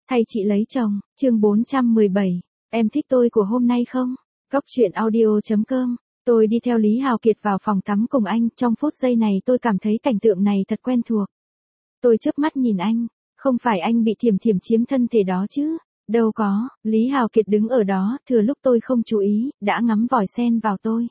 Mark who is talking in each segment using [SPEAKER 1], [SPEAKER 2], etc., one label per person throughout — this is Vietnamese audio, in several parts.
[SPEAKER 1] Thay chị lấy chồng, chương 417, em thích tôi của hôm nay không? Cóc truyện audio.com. Tôi đi theo Lý Hào Kiệt vào phòng tắm cùng anh, trong phút giây này tôi cảm thấy cảnh tượng này thật quen thuộc. Tôi chớp mắt nhìn anh, không phải anh bị thiểm thiểm chiếm thân thể đó chứ? Đâu có, Lý Hào Kiệt đứng ở đó, thừa lúc tôi không chú ý, đã ngắm vòi sen vào tôi.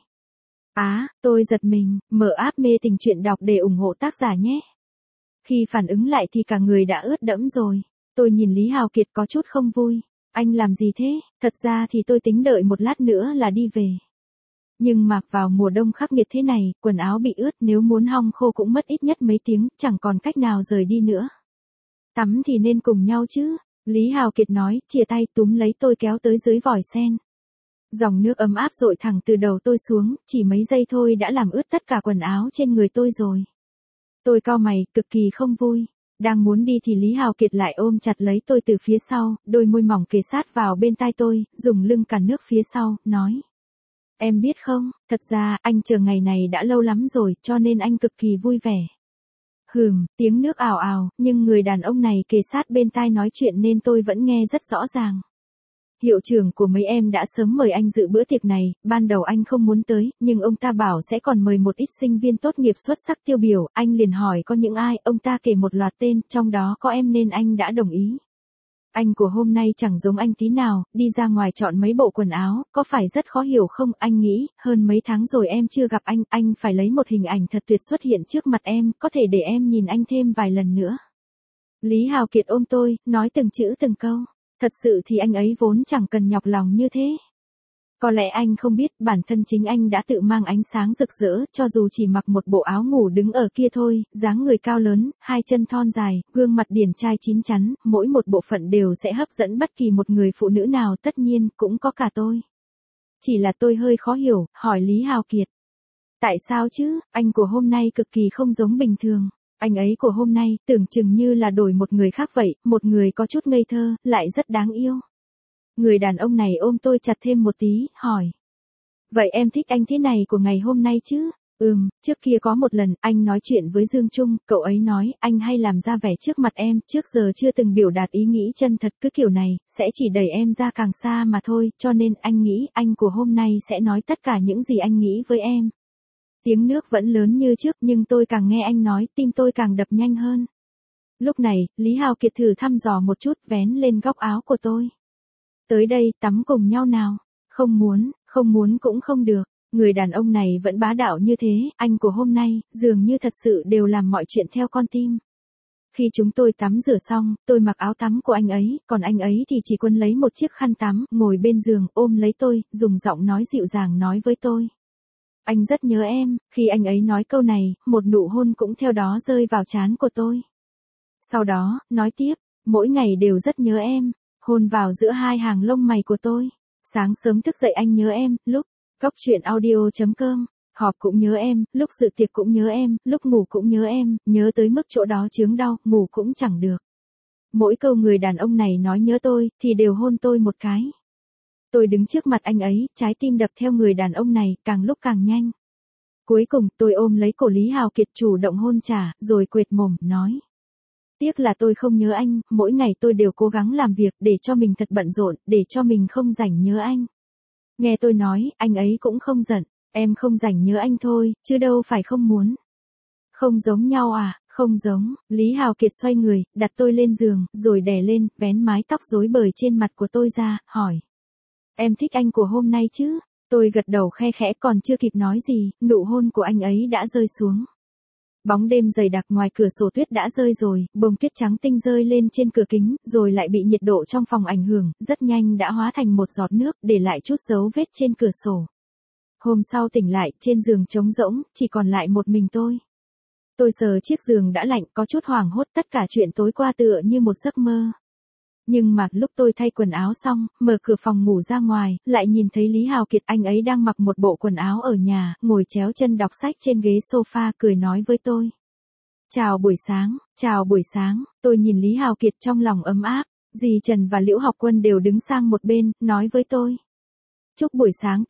[SPEAKER 1] Tôi giật mình, mở app mê tình truyện đọc để ủng hộ tác giả nhé. Khi phản ứng lại thì cả người đã ướt đẫm rồi. Tôi nhìn Lý Hào Kiệt có chút không vui. Anh làm gì thế? Thật ra thì tôi tính đợi một lát nữa là đi về. Nhưng mặc vào mùa đông khắc nghiệt thế này, quần áo bị ướt nếu muốn hong khô cũng mất ít nhất mấy tiếng, chẳng còn cách nào rời đi nữa. Tắm thì nên cùng nhau chứ? Lý Hào Kiệt nói, chìa tay túm lấy tôi kéo tới dưới vòi sen. Dòng nước ấm áp dội thẳng từ đầu tôi xuống, chỉ mấy giây thôi đã làm ướt tất cả quần áo trên người tôi rồi. Tôi cau mày, cực kỳ không vui. Đang muốn đi thì Lý Hào Kiệt lại ôm chặt lấy tôi từ phía sau, đôi môi mỏng kề sát vào bên tai tôi, dùng lưng cản nước phía sau, nói. Em biết không, thật ra anh chờ ngày này đã lâu lắm rồi, cho nên anh cực kỳ vui vẻ. Tiếng nước ào ào, nhưng người đàn ông này kề sát bên tai nói chuyện nên tôi vẫn nghe rất rõ ràng. Hiệu trưởng của mấy em đã sớm mời anh dự bữa tiệc này, ban đầu anh không muốn tới, nhưng ông ta bảo sẽ còn mời một ít sinh viên tốt nghiệp xuất sắc tiêu biểu, anh liền hỏi có những ai, ông ta kể một loạt tên, trong đó có em nên anh đã đồng ý. Anh của hôm nay chẳng giống anh tí nào, đi ra ngoài chọn mấy bộ quần áo, có phải rất khó hiểu không? Anh nghĩ, hơn mấy tháng rồi em chưa gặp anh phải lấy một hình ảnh thật tuyệt xuất hiện trước mặt em, có thể để em nhìn anh thêm vài lần nữa. Lý Hào Kiệt ôm tôi, nói từng chữ từng câu. Thật sự thì anh ấy vốn chẳng cần nhọc lòng như thế. Có lẽ anh không biết, bản thân chính anh đã tự mang ánh sáng rực rỡ, cho dù chỉ mặc một bộ áo ngủ đứng ở kia thôi, dáng người cao lớn, hai chân thon dài, gương mặt điển trai chín chắn, mỗi một bộ phận đều sẽ hấp dẫn bất kỳ một người phụ nữ nào, tất nhiên, cũng có cả tôi. Chỉ là tôi hơi khó hiểu, hỏi Lý Hào Kiệt. Tại sao chứ, anh của hôm nay cực kỳ không giống bình thường. Anh ấy của hôm nay, tưởng chừng như là đổi một người khác vậy, một người có chút ngây thơ, lại rất đáng yêu. Người đàn ông này ôm tôi chặt thêm một tí, hỏi. Vậy em thích anh thế này của ngày hôm nay chứ? Trước kia có một lần, anh nói chuyện với Dương Trung, cậu ấy nói, anh hay làm ra vẻ trước mặt em, trước giờ chưa từng biểu đạt ý nghĩ chân thật cứ kiểu này, sẽ chỉ đẩy em ra càng xa mà thôi, cho nên anh nghĩ, anh của hôm nay sẽ nói tất cả những gì anh nghĩ với em. Tiếng nước vẫn lớn như trước nhưng tôi càng nghe anh nói, tim tôi càng đập nhanh hơn. Lúc này, Lý Hào Kiệt thử thăm dò một chút, vén lên góc áo của tôi. Tới đây, tắm cùng nhau nào. Không muốn cũng không được. Người đàn ông này vẫn bá đạo như thế, anh của hôm nay, dường như thật sự đều làm mọi chuyện theo con tim. Khi chúng tôi tắm rửa xong, tôi mặc áo tắm của anh ấy, còn anh ấy thì chỉ quấn lấy một chiếc khăn tắm, ngồi bên giường, ôm lấy tôi, dùng giọng nói dịu dàng nói với tôi. Anh rất nhớ em, khi anh ấy nói câu này, một nụ hôn cũng theo đó rơi vào trán của tôi. Sau đó, nói tiếp, mỗi ngày đều rất nhớ em, hôn vào giữa hai hàng lông mày của tôi. Sáng sớm thức dậy anh nhớ em, lúc cóc truyện audio.com, họp cũng nhớ em, lúc dự tiệc cũng nhớ em, lúc ngủ cũng nhớ em, nhớ tới mức chỗ đó chướng đau, ngủ cũng chẳng được. Mỗi câu người đàn ông này nói nhớ tôi, thì đều hôn tôi một cái. Tôi đứng trước mặt anh ấy, trái tim đập theo người đàn ông này, càng lúc càng nhanh. Cuối cùng, tôi ôm lấy cổ Lý Hào Kiệt chủ động hôn trả, rồi quệt mồm, nói. Tiếc là tôi không nhớ anh, mỗi ngày tôi đều cố gắng làm việc, để cho mình thật bận rộn, để cho mình không rảnh nhớ anh. Nghe tôi nói, anh ấy cũng không giận, em không rảnh nhớ anh thôi, chứ đâu phải không muốn. Không giống nhau à, không giống, Lý Hào Kiệt xoay người, đặt tôi lên giường, rồi đè lên, vén mái tóc rối bời trên mặt của tôi ra, hỏi. Em thích anh của hôm nay chứ? Tôi gật đầu khe khẽ còn chưa kịp nói gì, nụ hôn của anh ấy đã rơi xuống. Bóng đêm dày đặc ngoài cửa sổ tuyết đã rơi rồi, bông tuyết trắng tinh rơi lên trên cửa kính, rồi lại bị nhiệt độ trong phòng ảnh hưởng, rất nhanh đã hóa thành một giọt nước, để lại chút dấu vết trên cửa sổ. Hôm sau tỉnh lại, trên giường trống rỗng, chỉ còn lại một mình tôi. Tôi sờ chiếc giường đã lạnh, có chút hoảng hốt, tất cả chuyện tối qua tựa như một giấc mơ. Nhưng mà lúc tôi thay quần áo xong, mở cửa phòng ngủ ra ngoài, lại nhìn thấy Lý Hào Kiệt, anh ấy đang mặc một bộ quần áo ở nhà, ngồi chéo chân đọc sách trên ghế sofa, cười nói với tôi. Chào buổi sáng, tôi nhìn Lý Hào Kiệt trong lòng ấm áp, dì Trần và Liễu Học Quân đều đứng sang một bên, nói với tôi. Chúc buổi sáng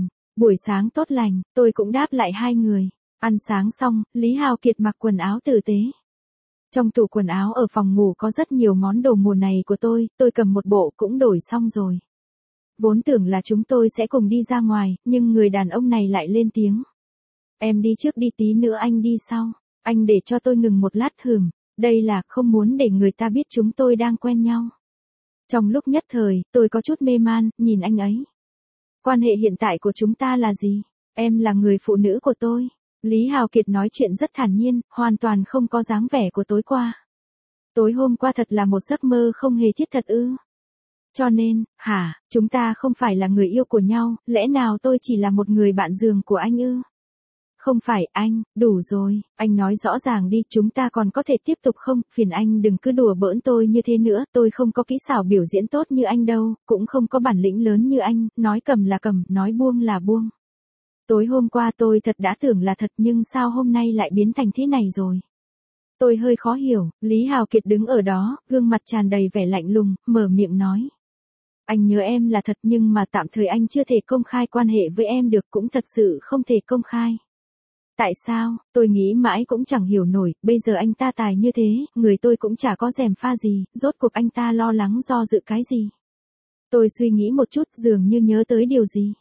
[SPEAKER 1] tốt lành, tôi cũng đáp lại hai người. Ăn sáng xong, Lý Hào Kiệt mặc quần áo tử tế. Trong tủ quần áo ở phòng ngủ có rất nhiều món đồ mùa này của tôi cầm một bộ cũng đổi xong rồi. Vốn tưởng là chúng tôi sẽ cùng đi ra ngoài, nhưng người đàn ông này lại lên tiếng. Em đi trước đi, tí nữa anh đi sau. Anh để cho tôi ngừng một lát hừm, đây là không muốn để người ta biết chúng tôi đang quen nhau. Trong lúc nhất thời, tôi có chút mê man, nhìn anh ấy. Quan hệ hiện tại của chúng ta là gì? Em là người phụ nữ của tôi. Lý Hào Kiệt nói chuyện rất thản nhiên, hoàn toàn không có dáng vẻ của tối qua. Tối hôm qua thật là một giấc mơ không hề thiết thật ư? Cho nên, chúng ta không phải là người yêu của nhau, lẽ nào tôi chỉ là một người bạn giường của anh ư? Không phải anh, đủ rồi, anh nói rõ ràng đi, chúng ta còn có thể tiếp tục không, phiền anh đừng cứ đùa bỡn tôi như thế nữa, tôi không có kỹ xảo biểu diễn tốt như anh đâu, cũng không có bản lĩnh lớn như anh, nói cầm là cầm, nói buông là buông. Tối hôm qua tôi thật đã tưởng là thật nhưng sao hôm nay lại biến thành thế này rồi. Tôi hơi khó hiểu, Lý Hào Kiệt đứng ở đó, gương mặt tràn đầy vẻ lạnh lùng, mở miệng nói. Anh nhớ em là thật nhưng mà tạm thời anh chưa thể công khai quan hệ với em được, cũng thật sự không thể công khai. Tại sao, tôi nghĩ mãi cũng chẳng hiểu nổi, bây giờ anh ta tài như thế, người tôi cũng chả có gièm pha gì, rốt cuộc anh ta lo lắng do dự cái gì. Tôi suy nghĩ một chút dường như nhớ tới điều gì.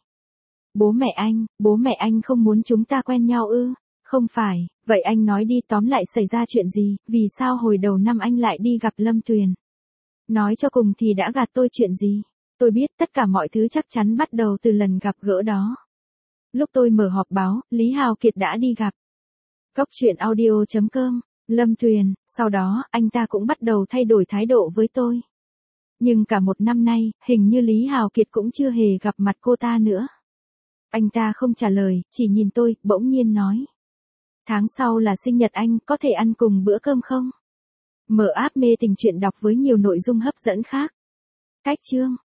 [SPEAKER 1] Bố mẹ anh không muốn chúng ta quen nhau ư? Không phải, vậy anh nói đi, tóm lại xảy ra chuyện gì, vì sao hồi đầu năm anh lại đi gặp Lâm Tuyền? Nói cho cùng thì đã gạt tôi chuyện gì? Tôi biết tất cả mọi thứ chắc chắn bắt đầu từ lần gặp gỡ đó. Lúc tôi mở họp báo, Lý Hào Kiệt đã đi gặp. Cóc truyện audio.com, Lâm Tuyền, sau đó, anh ta cũng bắt đầu thay đổi thái độ với tôi. Nhưng cả một năm nay, hình như Lý Hào Kiệt cũng chưa hề gặp mặt cô ta nữa. Anh ta không trả lời, chỉ nhìn tôi, bỗng nhiên nói. Tháng sau là sinh nhật anh, có thể ăn cùng bữa cơm không? Mở app mê tình truyện đọc với nhiều nội dung hấp dẫn khác. Cách chương